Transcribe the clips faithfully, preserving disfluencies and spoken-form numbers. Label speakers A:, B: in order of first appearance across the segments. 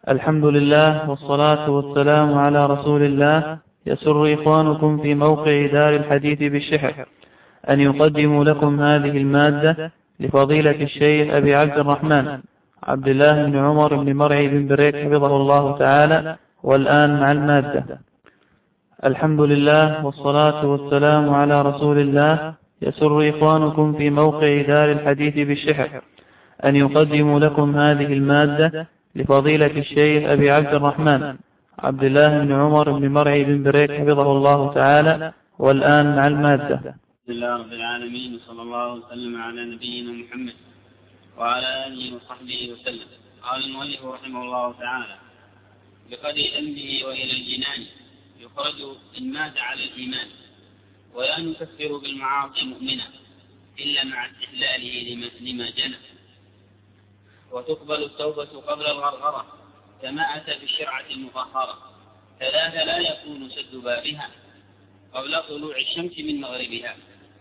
A: الحمد لله والصلاة والسلام على رسول الله. يسر إخوانكم في موقع دار الحديث بالشحر أن يقدموا لكم هذه المادة لفضيلة الشيخ أبي عبد الرحمن عبد الله بن عمر بن مرعي بن بريك حفظه الله تعالى. والآن مع المادة. الحمد لله والصلاة والسلام على رسول الله. يسر إخوانكم في موقع دار الحديث بالشحر أن يقدموا لكم هذه المادة لفضيلة الشيخ أبي عبد الرحمن عبد الله بن عمر بن مرعي بن بريك حفظه الله تعالى. والآن مع المادة.
B: بسم الله رب العالمين، وصلى الله وسلم على نبينا محمد وعلى آله وصحبه وسلم. قال المؤلف رحمه الله تعالى: بقدر ذنبه وإلى الجنان يخرج إن مات على الإيمان، ولا نكفر بالمعاصي مؤمنا إلا مع استحلاله لما جنى، وتقبل التوبة قبل الغرغرة كما أتى بالشرعة المطهرة، ثلاث لا يكون سد بابها قبل طلوع الشمس من مغربها.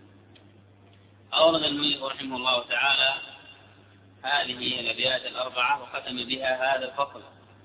B: أورد المؤلف رحمه الله تعالى هذه الأبيات الأربعة وختم بها هذا الفصل،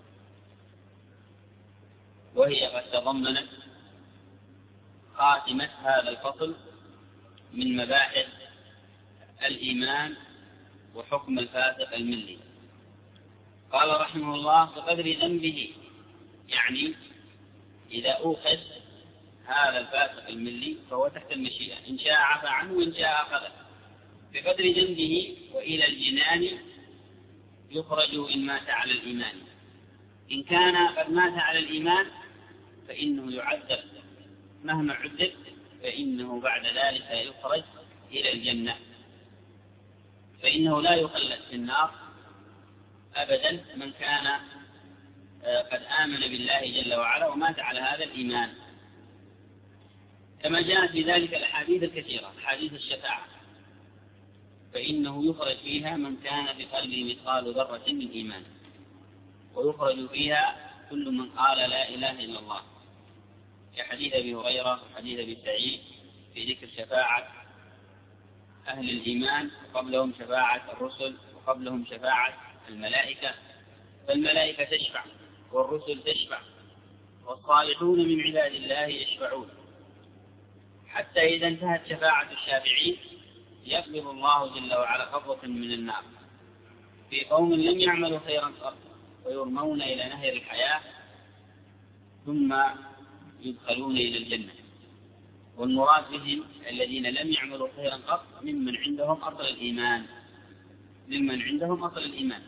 B: وهي قد تضمنت خاتمة هذا الفصل من مباحث الإيمان وحكم الفاسق الملي. قال رحمه الله: بقدر ذنبه، يعني إذا أوخذ هذا الفاسق الملي فهو تحت المشيئة، إن شاء عفى عنه وإن شاء أخذه. بقدر ذنبه وإلى الجنان يخرج إن مات على الإيمان. إن كان قد مات على الإيمان فإنه يعذب مهما عذب، فإنه بعد ذلك يخرج إلى الجنة، فإنه لا يخلد في النار أبدا من كان قد آمن بالله جل وعلا ومات على هذا الإيمان، كما جاءت في ذلك الأحاديث الكثيرة، حديث الشفاعة، فإنه يخرج فيها من كان في قلبه مثقال ذرة من إيمان، ويخرج فيها كل من قال لا إله إلا الله، كحديث أبي هريرة وحديث أبي سعيد في ذكر شفاعة أهل الإيمان، وقبلهم شفاعة الرسل، وقبلهم شفاعة الملائكة، فالملائكة تشفع والرسل تشفع والصالحون من عباد الله يشفعون، حتى إذا انتهت شفاعة الشافعين يقبض الله جل وعلا قبضة من النار في قوم لم يعملوا خيرا قط ويرمون إلى نهر الحياة ثم يدخلون إلى الجنة. والمراد بهم الذين لم يعملوا خيرا قط ممن عندهم أصل الإيمان ممن عندهم أصل الإيمان.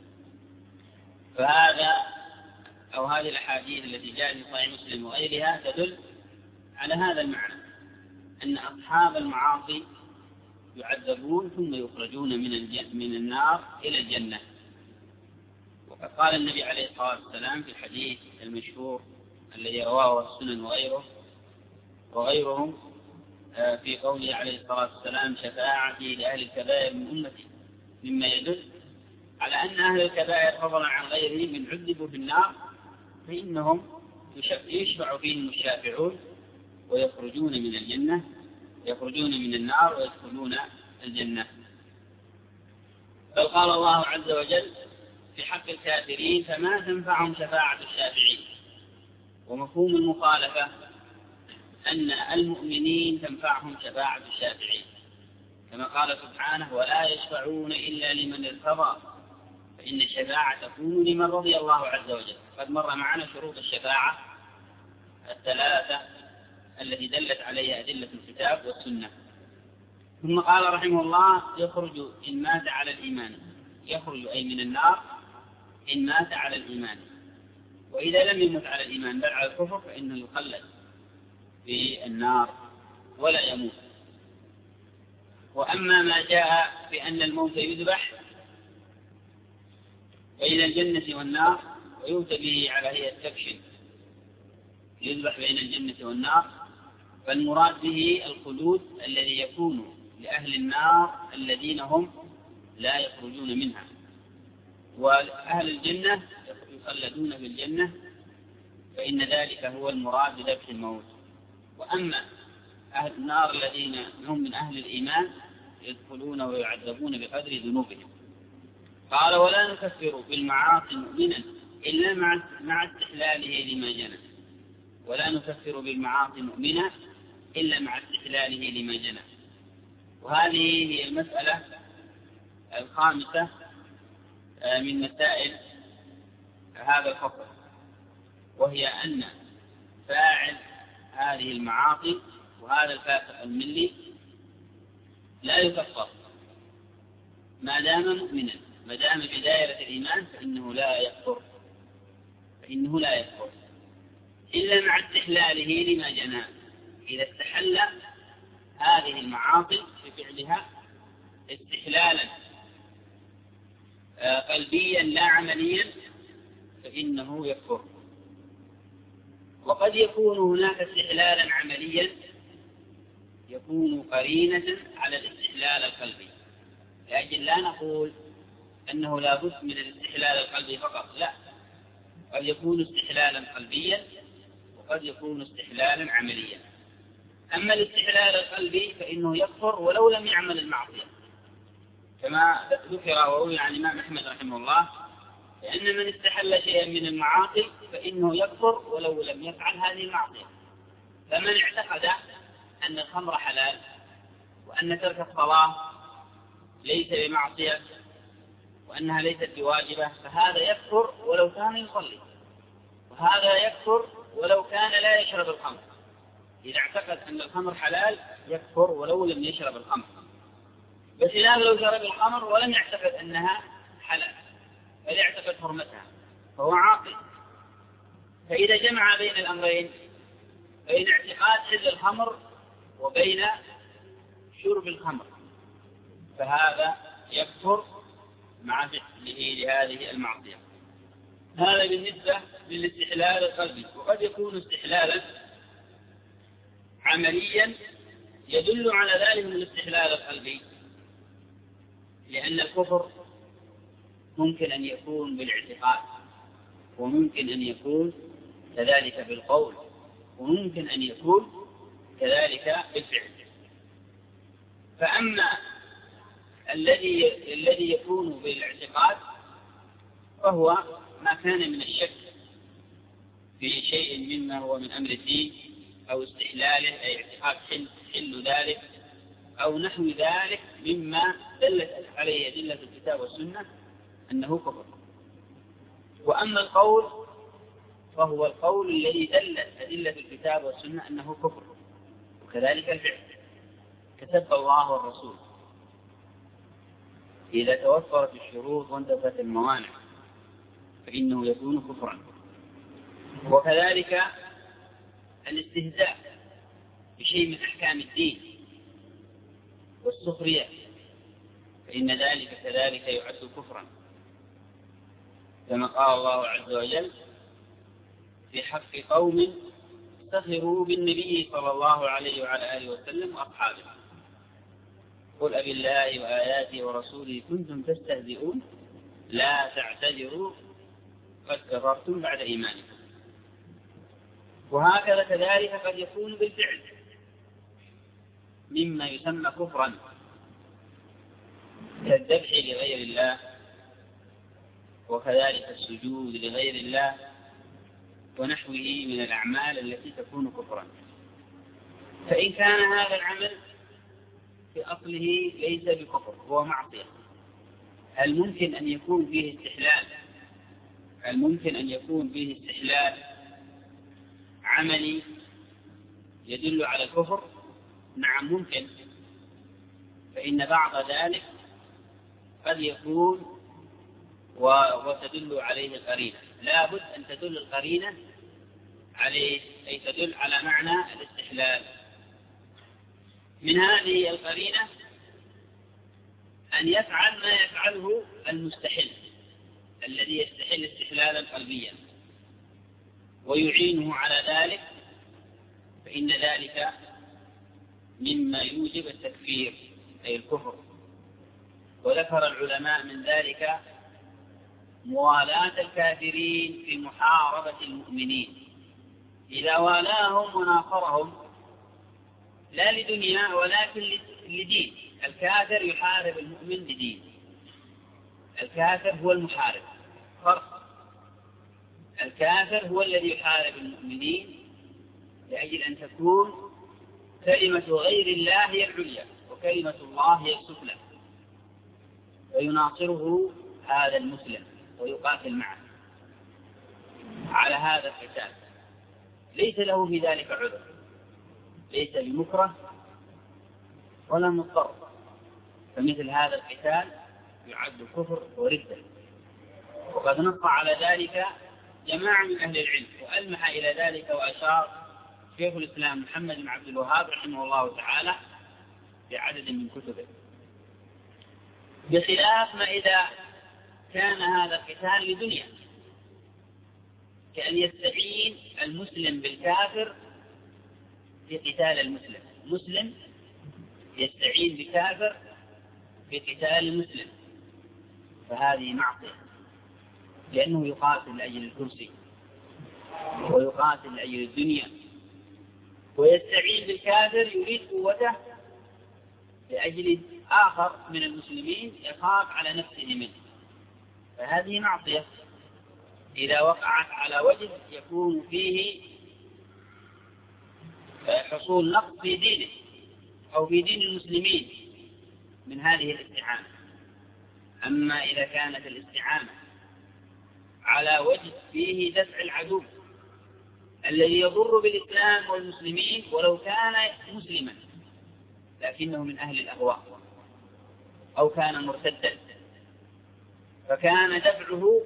B: فهذا أو هذه الأحاديث التي جاءت في صحيح مسلم وغيرها تدل على هذا المعنى، أن أصحاب المعاصي يعذبون ثم يخرجون من من النار إلى الجنة. وقد قال النبي عليه الصلاة والسلام في الحديث المشهور الذي رواه السنن وغيره وغيرهم في قوله عليه الصلاة والسلام: شفاعتي لأهل الكبائر من أمتي، مما يدل على أن أهل الكبائر فضلا عن غيرهم من عذبوا في النار فإنهم يشفع فيهم الشافعون ويخرجون من الجنة يخرجون من النار ويدخلون الجنة. بل قال الله عز وجل في حق الكافرين: فما تنفعهم شفاعة الشافعين. ومفهوم المخالفة أن المؤمنين تنفعهم شفاعة الشافعين، كما قال سبحانه: ولا يشفعون إلا لمن ارتضى، فإن الشفاعة تكون لمن رضي الله عز وجل. قد مر معنا شروط الشفاعة الثلاثة التي دلت عليها أدلة الكتاب والسنة. ثم قال رحمه الله: يخرج إن مات على الإيمان، يخرج أي من النار إن مات على الإيمان، وإذا لم يمت على الإيمان بل على الكفر فإنه يخلد في النار ولا يموت. وأما ما جاء بأن الموت يذبح بين الجنة والنار ويؤتى به على هيئة كبش يذبح بين الجنة والنار، فالمراد به الخلود الذي يكون لأهل النار الذين هم لا يخرجون منها، وأهل الجنة يخلدون في الجنة، فإن ذلك هو المراد بذبح الموت. وأما أهل النار الذين هم من أهل الإيمان يدخلون ويعذبون بقدر ذنوبهم. قال: ولا نكفر بالمعاصي مؤمنا إلا مع مع استحلاله لما جنى، ولا نكفر بالمعاصي مؤمنا إلا مع استحلاله لما جنى. وهذه هي المسألة الخامسة من مسائل هذا الفصل، وهي أن فاعل هذه المعاصي وهذا الفاسق الملي لا يكفر ما دام مؤمنا، ما دام في دائرة الإيمان فإنه لا يكفر فإنه لا يكفر إلا مع استحلاله لما جنى. إذا استحل هذه المعاصي بفعلها استحلالا قلبيا لا عمليا فإنه يكفر. وقد يكون هناك استحلالا عمليا يكون قرينة على الاستحلال القلبي، لأجل لا نقول أنه لا بد من الاستحلال القلبي فقط، لا، قد يكون استحلالا قلبيا وقد يكون استحلالا عمليا. أما الاستحلال القلبي فإنه يكفر ولو لم يعمل المعصية، كما ذكر وروي عن الإمام أحمد رحمه الله لأن من استحل شيئا من المعاصي فإنه يكفر ولو لم يفعل هذه المعصية. فمن اعتقد أن الخمر حلال وأن ترك الصلاة ليس بمعصية وأنها ليست بواجبة فهذا يكفر ولو كان يصلي، وهذا يكفر ولو كان لا يشرب الخمر. إذا اعتقد أن الخمر حلال يكفر ولو لم يشرب الخمر، بس إذا لو شرب الخمر ولم يعتقد أنها حلال بل يعتقد حرمتها فهو عاقل. فإذا جمع بين الأمرين، بين اعتقاد حل الخمر وبين شرب الخمر، فهذا يكفر مع فعله لهذه المعصية. هذا بالنسبة للاستحلال القلبي. وقد يكون استحلالا عمليا يدل على ذلك من الاستحلال القلبي، لأن الكفر ممكن أن يكون بالاعتقاد وممكن أن يكون كذلك بالقول وممكن أن يكون كذلك بالفعل. فأما الذي الذي يكون بالاعتقاد فهو ما كان من الشك في شيء مما هو من أمر الدين أو استحلاله، أي اعتقاد حل, حل ذلك أو نحو ذلك مما دلت عليه أدلة الكتاب والسنة أنه كفر. وأما القول فهو القول الذي دلت أدلة الكتاب والسنة أنه كفر، وكذلك الفعل كتب الله والرسول إذا توفرت الشروط وانتفت الموانع فإنه يكون كفرا. وكذلك الاستهزاء بشيء من أحكام الدين والسخرية فإن ذلك كذلك يعد كفرا، كما قال الله عز وجل في حق قوم سخروا بالنبي صلى الله عليه وعلى آله وسلم وأصحابه قل أبي الله وآياته ورسوله كنتم تستهزئون لا تعتذروا قد كفرتم بعد إيمانكم. وهكذا كذلك قد يكون بالفعل مما يسمى كفرا كالذبح لغير الله وكذلك السجود لغير الله ونحوه من الأعمال التي تكون كفرا. فإن كان هذا العمل في أصله ليس بكفر هو معصية، هل ممكن أن يكون فيه استحلال هل ممكن أن يكون فيه استحلال عملي يدل على الكفر؟ نعم ممكن. فإن بعض ذلك قد يكون وتدل عليه القرينة، لا بد أن تدل القرينة عليه، أي تدل على معنى الاستحلال. من هذه القرينة أن يفعل ما يفعله المستحل الذي يستحل استحلالا قلبيا ويعينه على ذلك، فإن ذلك مما يوجب التكفير أي الكفر. وذكر العلماء من ذلك موالاة الكافرين في محاربة المؤمنين، إذا والاهم وناصرهم لا لدنيا ولكن لدين. الكافر يحارب المؤمن لدين، الكافر هو المحارب، فرق الكافر هو الذي يحارب المؤمنين لأجل أن تكون كلمة غير الله هي العليا وكلمة الله هي السفلى، ويناصره هذا المسلم ويقاتل معه على هذا القتال، ليس له في ذلك عذر، ليس بمكره ولا مضطر، فمثل هذا القتال يعد كفر وردة. وقد نص على ذلك جماعة من أهل العلم، وألمح إلى ذلك وأشار شيخ الإسلام محمد بن عبد الوهاب رحمه الله تعالى في عدد من كتبه، بخلاف ما إذا كان هذا القتال لدنيا، كأن يستعين المسلم بالكافر في قتال المسلم، مسلم يستعين بكافر في قتال المسلم، فهذه معصية، لأنه يقاتل لأجل الكرسي ويقاتل لأجل الدنيا، ويستعين بالكافر يريد قوته لأجل آخر من المسلمين يخاف على نفسه منه، فهذه معصية إذا وقعت على وجه يكون فيه حصول نقص في دينه أو في دين المسلمين من هذه الاستعانة. أما إذا كانت الاستعانة على وجه فيه دفع العدو الذي يضر بالإسلام والمسلمين ولو كان مسلما لكنه من أهل الأهواء أو كان مرتدا، فكان دفعه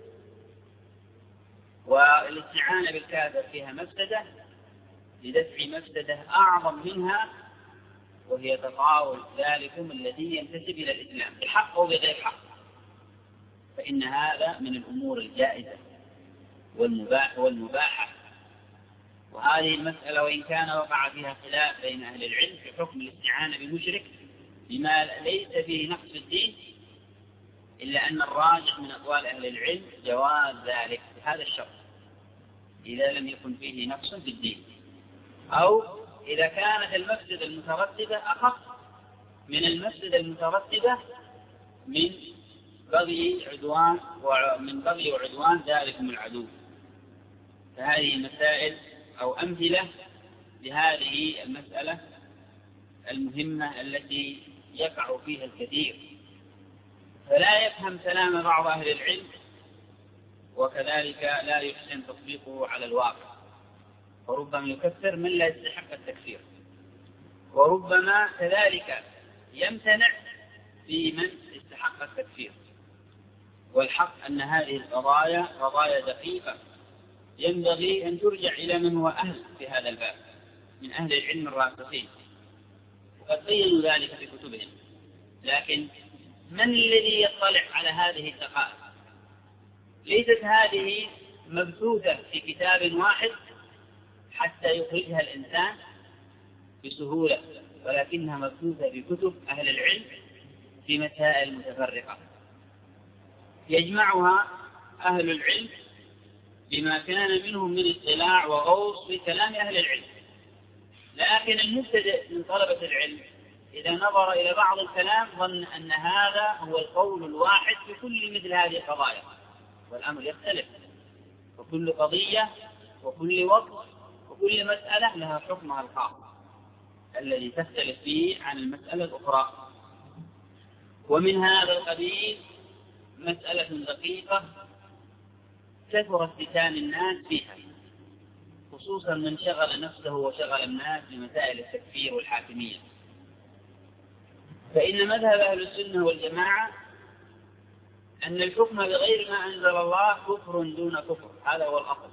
B: والاستعانة بالكافر فيها مفسدة لدفع مفسدة أعظم منها، وهي تطاول ذلكم الذي ينتسب إلى الإسلام بحق أو بغير حق، فإن هذا من الأمور الجائزة والمباح والمباحة. وهذه المسألة وإن كان وقع فيها خلاف بين أهل العلم في حكم الاستعانة بمشرك بما ليس فيه نقص في الدين، إلا أن الراجح من أقوال أهل العلم جواز ذلك بهذا الشرط إذا لم يكن فيه نقص في الدين، أو إذا كانت المفسدة المترتبة أخف من المفسدة المترتبة من بغي عدوان ومن بغي وعدوان ذلكم العدو. فهذه مسائل أو أمثلة لهذه المسألة المهمة التي يقع فيها الكثير، فلا يفهم كلام بعض أهل العلم وكذلك لا يحسن تطبيقه على الواقع، وربما يكفر من لا يستحق التكفير، وربما كذلك يمتنع في من استحق التكفير. والحق أن هذه القضايا قضايا دقيقة ينبغي أن ترجع إلى من هو أهل في هذا الباب من أهل العلم الراسخين، وقد بينوا ذلك في كتبهم، لكن من الذي يطلع على هذه الدقائق؟ ليست هذه مبثوثة في كتاب واحد حتى يخرجها الإنسان بسهولة، ولكنها مبثوثة في كتب أهل العلم في مسائل متفرقة يجمعها أهل العلم بما كان منهم من اطلاع وغوص في كلام أهل العلم. لكن المبتدئ من طلبة العلم إذا نظر إلى بعض الكلام ظن أن هذا هو القول الواحد في كل مثل هذه القضايا، والأمر يختلف، وكل قضية وكل وقت وكل مسألة لها حكمها الخاص الذي تختلف فيه عن المسألة الأخرى. ومن هذا القبيل مسألة دقيقة كثر افتتان الناس فيها، خصوصا من شغل نفسه وشغل الناس بمسائل التكفير والحاكمية. فإن مذهب أهل السنة والجماعة أن الحكم بغير ما أنزل الله كفر دون كفر، هذا هو الأصل،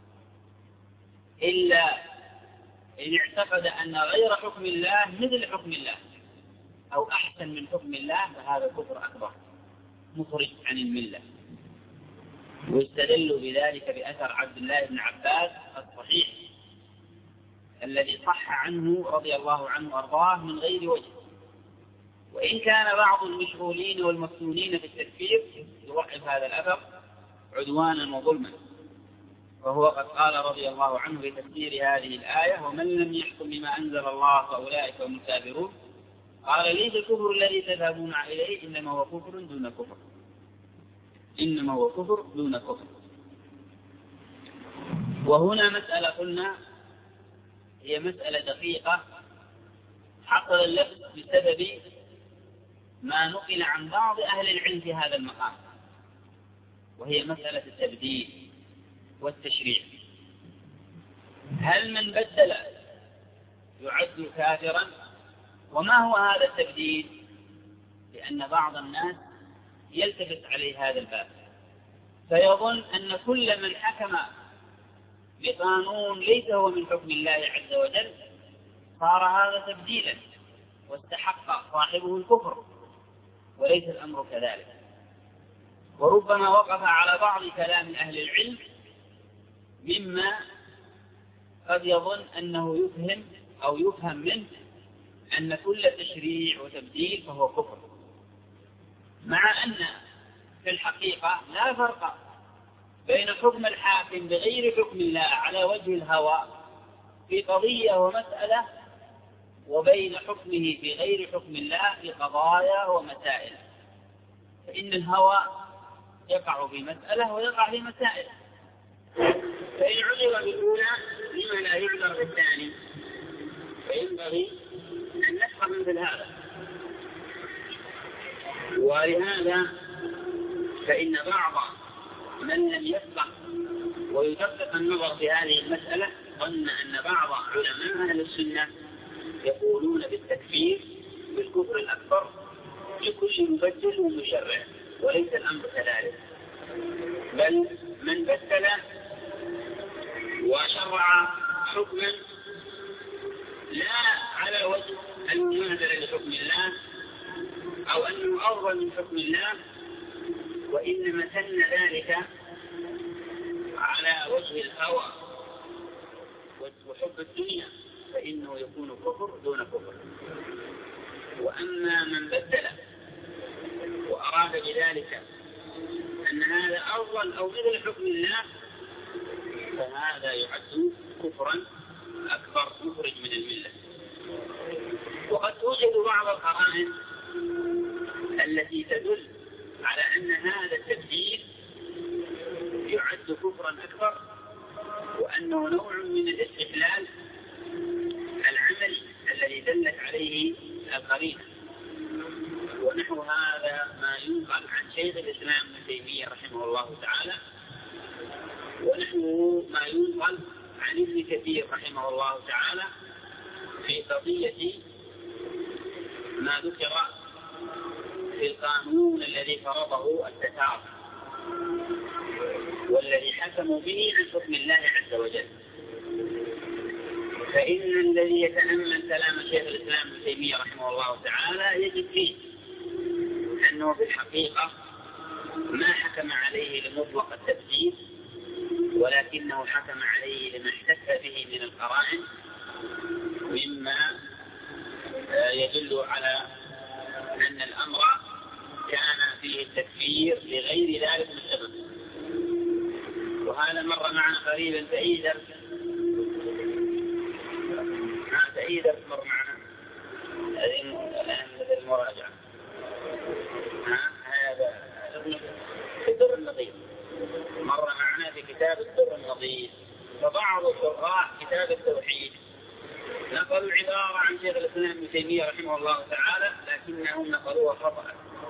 B: إلا إن اعتقد أن غير حكم الله مثل حكم الله أو أحسن من حكم الله فهذا كفر أكبر مخرج عن الملة. واستدلوا بذلك بأثر عبد الله بن عباس الصحيح الذي صح عنه رضي الله عنه وأرضاه من غير وجه، وإن كان بعض المشغولين والمفتونين في التكفير يضعف هذا الأثر عدوانا وظلما، وهو قد قال رضي الله عنه في تفسير هذه الآية: ومن لم يحكم بما أنزل الله فأولئك هم الكافرون. قال: ليس الكفر الذي تذهبون إليه إنما هو كفر دون كفر، إنما هو كفر دون كفر. وهنا مسألة قلنا هي مسألة دقيقة حصل اللبس بسبب ما نقل عن بعض أهل العلم في هذا المقام، وهي مسألة التبديل والتشريع. هل من بدل يعد كافرا؟ وما هو هذا التبديل؟ لأن بعض الناس يلتفت عليه هذا الباب فيظن أن كل من حكم بقانون ليس هو من حكم الله عز وجل صار هذا تبديلا واستحق صاحبه الكفر، وليس الأمر كذلك. وربما وقف على بعض كلام أهل العلم مما قد يظن أنه يفهم أو يفهم منه أن كل تشريع وتبديل فهو كفر، مع أن في الحقيقة لا فرق بين حكم الحاكم بغير حكم الله على وجه الهوى في قضية ومسألة وبين حكمه بغير حكم الله في قضايا ومسائل. فإن الهوى يقع في مسألة ويقع في مسائل، فإن عذر بالأولى لما لا يعذر بالثاني؟ فينبغي أن نفهم مثل هذا. ولهذا فإن بعض من لم يفقه ويدقق النظر في هذه المسألة ظن أن بعض علماء أهل السنة يقولون بالتكفير بالكفر الأكبر لكل مبدل ومشرع، وليس الأمر كذلك، بل من بدل وشرع حكما لا على وجه المنازل لحكم الله أو أنه أفضل من حكم الله، وإنما سن ذلك على وجه الهوى وحب الدنيا، فإنه يكون كفر دون كفر. وأما من بدل وأراد بذلك أن هذا أفضل أو مثل حكم الله فهذا يعد كفرا أكبر مخرج من الملة. وقد توجد بعض القرائن التي تدل على أن هذا التبديل يعد كفرا أكبر، وأنه نوع من الاستحلال العملي الذي دلت عليه القرينة. ونحو هذا ما ينقل عن شيخ الإسلام ابن تيمية رحمه الله تعالى، ونحو ما ينقل عن ابن كثير رحمه الله تعالى في قضية ما ذكر في القانون الذي فرضه التتار والذي حكموا به عن حكم الله عز وجل. فإن الذي يتأمل كلام شيخ الإسلام ابن تيمية رحمه الله تعالى يجد فيه أنه في الحقيقة ما حكم عليه لمطلق التبديل، ولكنه حكم عليه لما احتف به من القرائن مما يدل على أن الأمر كان فيه التكفير لغير ذلك من السبب. وهذا مر معنا قريبا في أي درس في أي درس مر معنا الآن مثل المراجعة هذا في الدر النظيف مر معنا في كتاب الدر النظيف. فبعض شراح كتاب التوحيد نقلوا عبارة عن شيخ الإسلام ابن تيمية رحمه الله تعالى، لكنهم نقلوها خطأ،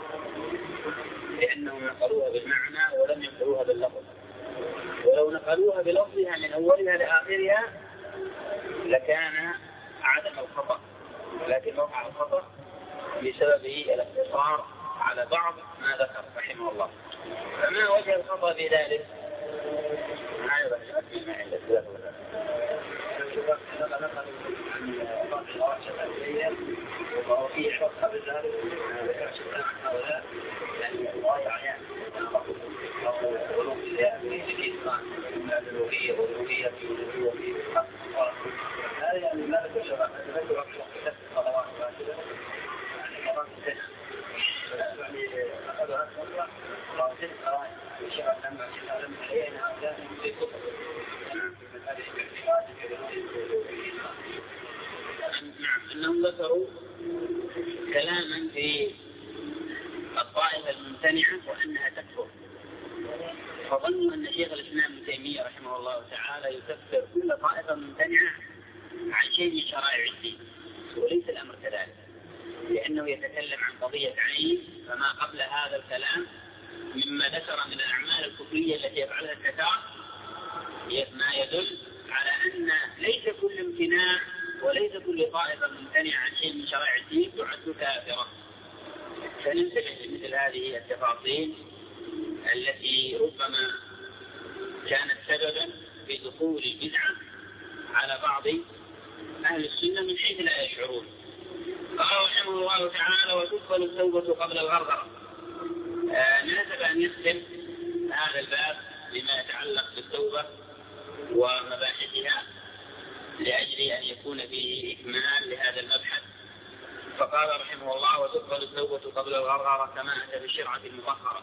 B: لأنهم نقلوها بالمعنى ولم ينقلوها باللفظ. ولو نقلوها بلفظها من أولها لآخرها لكان عدم الخطأ، لكن وقع الخطأ بسبب الاقتصار على بعض ما ذكر رحمه الله. فما وجه الخطأ بذلك؟ ما يبقى ما عندك وهو فيه شرط قبل ذلك ذكر شيئا عن هؤلاء يعني الله عيان أو ولوك الله في الإسلام من الألوهية والألوهية في الألوهية وفي هذا يعني ما ذكر شرط ذكر في وقت الصلوات الواجبة يعني مرات السنة يعني أخذها مرة الله ست قرائن وشرط لما شرط لما علينا هؤلاء في الكتب من هذه الاعتقاد في الألوهية. نعم، أنهم ذكروا كلاما في الطائفة الممتنعة وأنها تكفر، فظنوا أن شيخ الإسلام ابن تيمية رحمه رحمه الله تعالى يكفر كل طائفة ممتنعة عن شيء من شرائع الدين، وليس الأمر كذلك، لأنه يتكلم عن قضية عين، فما قبل هذا الكلام مما ذكر من الأعمال الكفرية التي يفعلها الكفار ما يدل على أن ليس كل امتناع وليس كل طائفة ممتنعة عن شيء من شرائع الدين تعد كافرة. فننتبه لمثل هذه التفاصيل التي ربما كانت سببا في دخول البدعة على بعض أهل السنة من حيث لا يشعرون. قال رحمه الله تعالى: وتقبل التوبة قبل الغرغرة. آه ناسب أن يختم هذا الباب بما يتعلق بالتوبة ومباحثها لأجل أن يكون فيه إكمال لهذا المبحث. فقال رحمه الله: وتقبل التوبة قبل الغرغرة كما أتى بالشرعة المطهرة،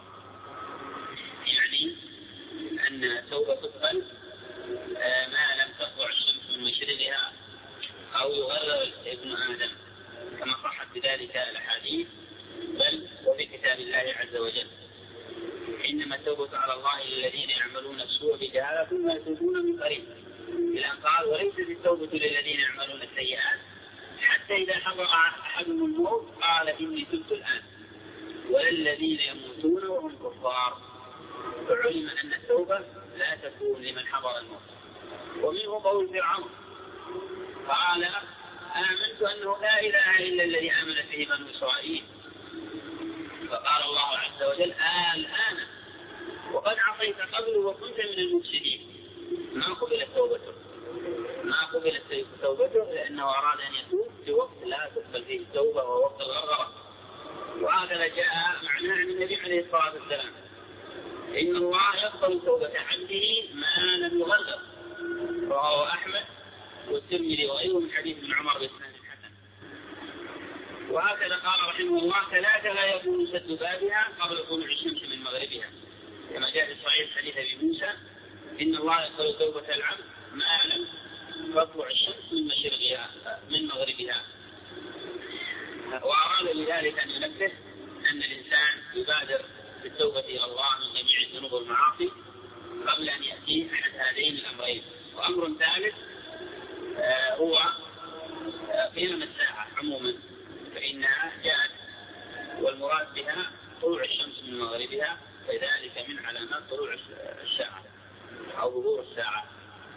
B: يعني أن التوبة تقبل آه ما لم تطلع الشمس من مشرقها أو يغرر ابن آدم كما صحت بذلك الأحاديث، بل وفي كتاب الله عز وجل. إنما التوبة على الله للذين يعملون السوء بجهالة ثم يتوبون من قريب، إلى أن قال: وليست التوبة للذين يعملون السيئات حتى إذا حضر أحدهم الموت قال إني تبت الآن، ولا الذين يموتون وهم كفار. فعلم أن التوبة لا تكون لمن حضر الموت. ومنه قول فرعون قال: آمنت أنه لا إله إلا الذي آمنت به بنو إسرائيل. فقال الله عز وجل: آه الآن وقد عصيت قبل وكنت من المفسدين. ما قبلت توبته ما قبلت توبته لأنه أراد أن يتوب في وقت لا تقبل فيه التوبة وهو وقت الغرغرة. وهكذا جاء معناه عن النبي عليه الصلاة والسلام: إن الله يقبل توبة عبده ما لم يغرغر. رواه أحمد والترمذي وغيره من حديث ابن عمر بإسناد حسن. وهكذا قال رحمه الله: ثلاثة لا يكون سد بابها قبل طلوع الشمس من مغربها، كما جاء في صحيح حديث أبي موسى: إن الله يقبل توبة العبد ما لم تطلع الشمس من مشرقها من مغربها. وأراد لذلك أن ينبه أن الإنسان يبادر بالتوبة إلى الله من جميع الذنوب والمعاصي قبل أن يأتي أحد هذين الأمرين. وأمر ثالث آه هو آه قيام الساعة عموما، فإنها جاءت والمراد بها طلوع الشمس من مغربها، فذلك من علامات طلوع الساعة أو ظهور الساعة.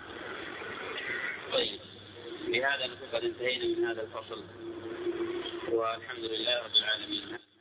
B: طيب، بهذا نكون قد انتهينا من هذا الفصل، والحمد لله رب العالمين.